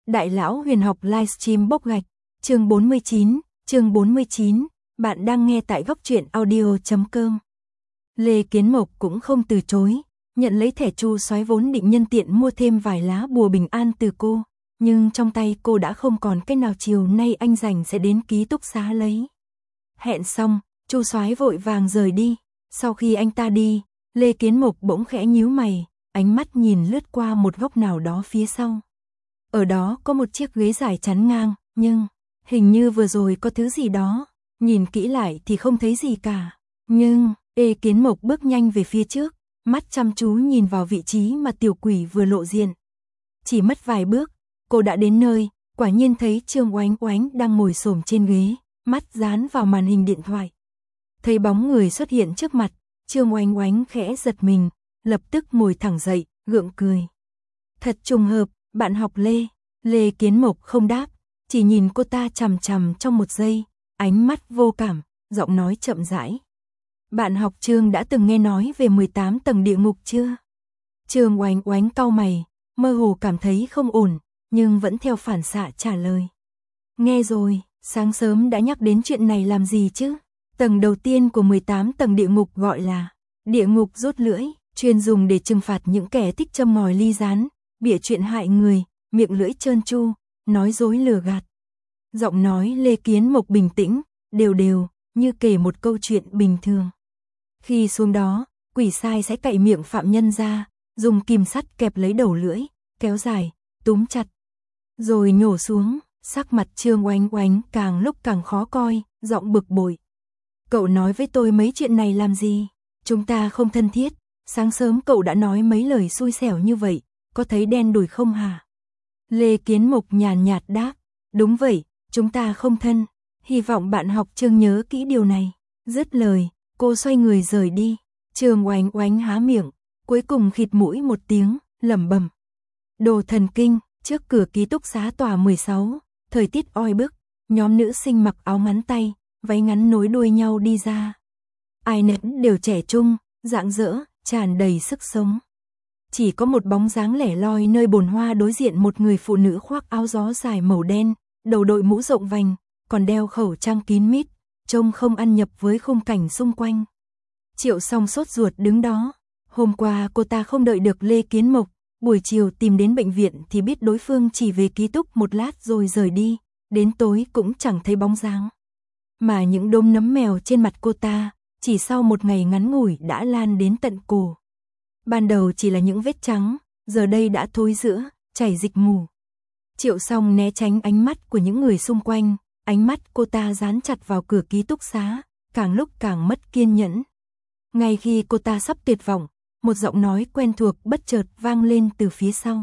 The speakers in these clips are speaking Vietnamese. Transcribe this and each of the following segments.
Đại lão huyền học livestream bốc gạch, chương 49, bạn đang nghe tại góc truyện audio.com. Lê Kiến Mộc cũng không từ chối, nhận lấy thẻ Chu Soái vốn định nhân tiện mua thêm vài lá bùa bình an từ cô, nhưng trong tay cô đã không còn cách nào, chiều nay anh rảnh sẽ đến ký túc xá lấy. Hẹn xong, Chu Soái vội vàng rời đi, sau khi anh ta đi, Lê Kiến Mộc bỗng khẽ nhíu mày, ánh mắt nhìn lướt qua một góc nào đó phía sau. Ở đó có một chiếc ghế dài chắn ngang, nhưng hình như vừa rồi có thứ gì đó, nhìn kỹ lại thì không thấy gì cả. Nhưng, Lê Kiến Mộc bước nhanh về phía trước, mắt chăm chú nhìn vào vị trí mà tiểu quỷ vừa lộ diện. Chỉ mất vài bước, cô đã đến nơi, quả nhiên thấy Trương Oánh Oánh đang ngồi xổm trên ghế, mắt dán vào màn hình điện thoại. Thấy bóng người xuất hiện trước mặt, Trương Oánh Oánh khẽ giật mình, lập tức ngồi thẳng dậy, gượng cười. Thật trùng hợp, bạn học Lê. Lê Kiến Mộc không đáp, chỉ nhìn cô ta chằm chằm trong một giây, ánh mắt vô cảm, giọng nói chậm rãi. Bạn học Trương đã từng nghe nói về 18 tầng địa ngục chưa? Trương Oánh Oánh cau mày, mơ hồ cảm thấy không ổn, nhưng vẫn theo phản xạ trả lời. Nghe rồi, sáng sớm đã nhắc đến chuyện này làm gì chứ? Tầng đầu tiên của 18 tầng địa ngục gọi là địa ngục rút lưỡi, chuyên dùng để trừng phạt những kẻ thích châm ngòi ly gián, bịa chuyện hại người, miệng lưỡi trơn tru, nói dối lừa gạt. Giọng nói Lê Kiến Mộc bình tĩnh, đều đều, như kể một câu chuyện bình thường. Khi xuống đó, quỷ sai sẽ cạy miệng phạm nhân ra, dùng kìm sắt kẹp lấy đầu lưỡi, kéo dài, túm chặt, rồi nhổ xuống. Sắc mặt Trương Oánh Oánh càng lúc càng khó coi, giọng bực bội. Cậu nói với tôi mấy chuyện này làm gì? Chúng ta không thân thiết, sáng sớm cậu đã nói mấy lời xui xẻo như vậy, có thấy đen đủi không hả? Lê Kiến Mộc nhàn nhạt đáp, đúng vậy, chúng ta không thân, hy vọng bạn học Trương nhớ kỹ điều này. Dứt lời, cô xoay người rời đi. Trương Oánh Oánh há miệng, cuối cùng khịt mũi một tiếng, lẩm bẩm. Đồ thần kinh. Trước cửa ký túc xá tòa 16, thời tiết oi bức, nhóm nữ sinh mặc áo ngắn tay, váy ngắn nối đuôi nhau đi ra. Ai nấy đều trẻ trung, rạng rỡ, tràn đầy sức sống. Chỉ có một bóng dáng lẻ loi nơi bồn hoa đối diện, một người phụ nữ khoác áo gió dài màu đen, đầu đội mũ rộng vành, còn đeo khẩu trang kín mít, trông không ăn nhập với khung cảnh xung quanh. Triệu Song sốt ruột đứng đó. Hôm qua cô ta không đợi được Lê Kiến Mộc, buổi chiều tìm đến bệnh viện thì biết đối phương chỉ về ký túc một lát rồi rời đi, đến tối cũng chẳng thấy bóng dáng. Mà những đốm nấm mèo trên mặt cô ta, chỉ sau một ngày ngắn ngủi đã lan đến tận cổ. Ban đầu chỉ là những vết trắng, giờ đây đã thối rữa, chảy dịch mù. Triệu Song né tránh ánh mắt của những người xung quanh, ánh mắt cô ta dán chặt vào cửa ký túc xá, càng lúc càng mất kiên nhẫn. Ngay khi cô ta sắp tuyệt vọng, một giọng nói quen thuộc bất chợt vang lên từ phía sau.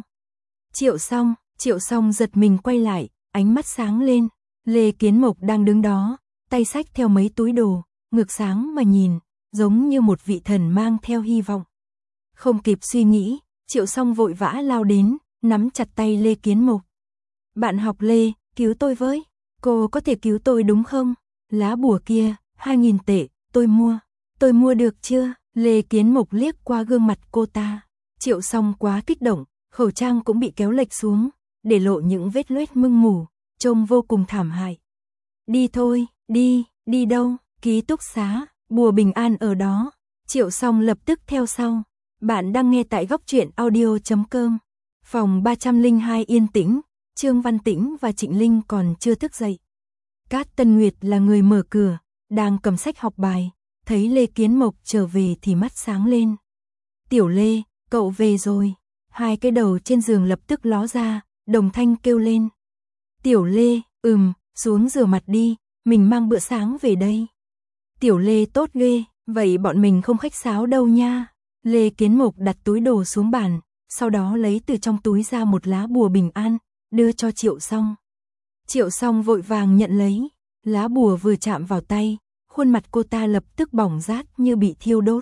Triệu Song giật mình quay lại, ánh mắt sáng lên. Lê Kiến Mộc đang đứng đó, tay xách theo mấy túi đồ, ngược sáng mà nhìn, giống như một vị thần mang theo hy vọng. Không kịp suy nghĩ, Triệu Song vội vã lao đến, nắm chặt tay Lê Kiến Mộc. Bạn học Lê, cứu tôi với, cô có thể cứu tôi đúng không? Lá bùa kia, 2.000 tệ, tôi mua được chưa? Lê Kiến Mộc liếc qua gương mặt cô ta. Triệu Song quá kích động, khẩu trang cũng bị kéo lệch xuống, để lộ những vết loét mưng mủ, trông vô cùng thảm hại. Đi thôi, đi đâu? Ký túc xá, bùa bình an ở đó. Triệu Song lập tức theo sau. Bạn đang nghe tại góc truyện audio.com. Phòng 302 yên tĩnh, Trương Văn Tĩnh và Trịnh Linh còn chưa thức dậy. Cát Tân Nguyệt là người mở cửa, đang cầm sách học bài. Thấy Lê Kiến Mộc trở về thì mắt sáng lên. Tiểu Lê, cậu về rồi. Hai cái đầu trên giường lập tức ló ra, đồng thanh kêu lên. Tiểu Lê, xuống rửa mặt đi, mình mang bữa sáng về đây. Tiểu Lê tốt ghê, vậy bọn mình không khách sáo đâu nha. Lê Kiến Mộc đặt túi đồ xuống bàn, sau đó lấy từ trong túi ra một lá bùa bình an, đưa cho Triệu Song. Triệu Song vội vàng nhận lấy, lá bùa vừa chạm vào tay, khuôn mặt cô ta lập tức bỏng rát như bị thiêu đốt.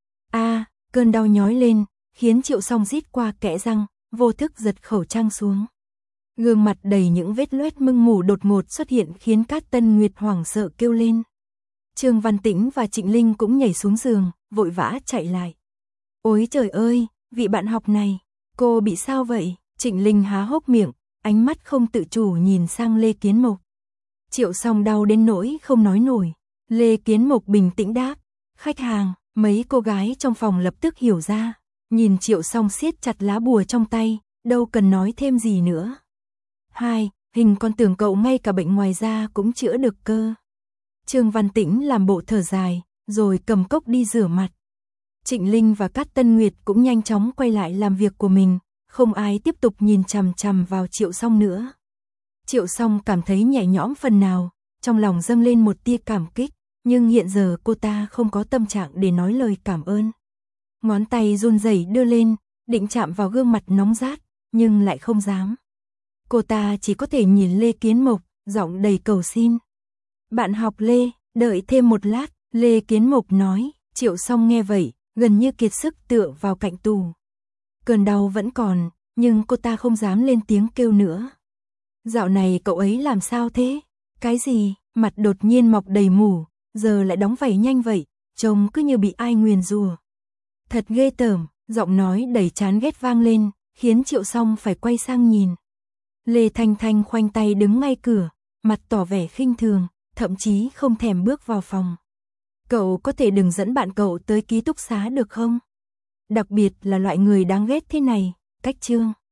Cơn đau nhói lên, khiến Triệu Song rít qua kẽ răng, vô thức giật khẩu trang xuống. Gương mặt đầy những vết loét mưng mủ đột ngột xuất hiện khiến Cát Tân Nguyệt hoảng sợ kêu lên. Trương Văn Tĩnh và Trịnh Linh cũng nhảy xuống giường, vội vã chạy lại. Ôi trời ơi, vị bạn học này, cô bị sao vậy? Trịnh Linh há hốc miệng, ánh mắt không tự chủ nhìn sang Lê Kiến Mộc. Triệu Song đau đến nỗi không nói nổi. Lê Kiến Mộc bình tĩnh đáp, khách hàng. Mấy cô gái trong phòng lập tức hiểu ra, nhìn Triệu Song siết chặt lá bùa trong tay, đâu cần nói thêm gì nữa. Hai, hình con tưởng cậu ngay cả bệnh ngoài da cũng chữa được cơ. Trương Văn Tĩnh làm bộ thở dài, rồi cầm cốc đi rửa mặt. Trịnh Linh và Cát Tân Nguyệt cũng nhanh chóng quay lại làm việc của mình, không ai tiếp tục nhìn chằm chằm vào Triệu Song nữa. Triệu Song cảm thấy nhẹ nhõm phần nào, trong lòng dâng lên một tia cảm kích, nhưng hiện giờ cô ta không có tâm trạng để nói lời cảm ơn. Ngón tay run rẩy đưa lên, định chạm vào gương mặt nóng rát, nhưng lại không dám. Cô ta chỉ có thể nhìn Lê Kiến Mộc, giọng đầy cầu xin. Bạn học Lê, đợi thêm một lát, Lê Kiến Mộc nói. Triệu Song nghe vậy, gần như kiệt sức tựa vào cạnh tủ. Cơn đau vẫn còn, nhưng cô ta không dám lên tiếng kêu nữa. Dạo này cậu ấy làm sao thế? Cái gì? Mặt đột nhiên mọc đầy mủ, giờ lại đóng vảy nhanh vậy, trông cứ như bị ai nguyền rủa. Thật ghê tởm, giọng nói đầy chán ghét vang lên, khiến Triệu Song phải quay sang nhìn. Lê Thanh Thanh khoanh tay đứng ngay cửa, mặt tỏ vẻ khinh thường, thậm chí không thèm bước vào phòng. Cậu có thể đừng dẫn bạn cậu tới ký túc xá được không? Đặc biệt là loại người đáng ghét thế này, cách Trương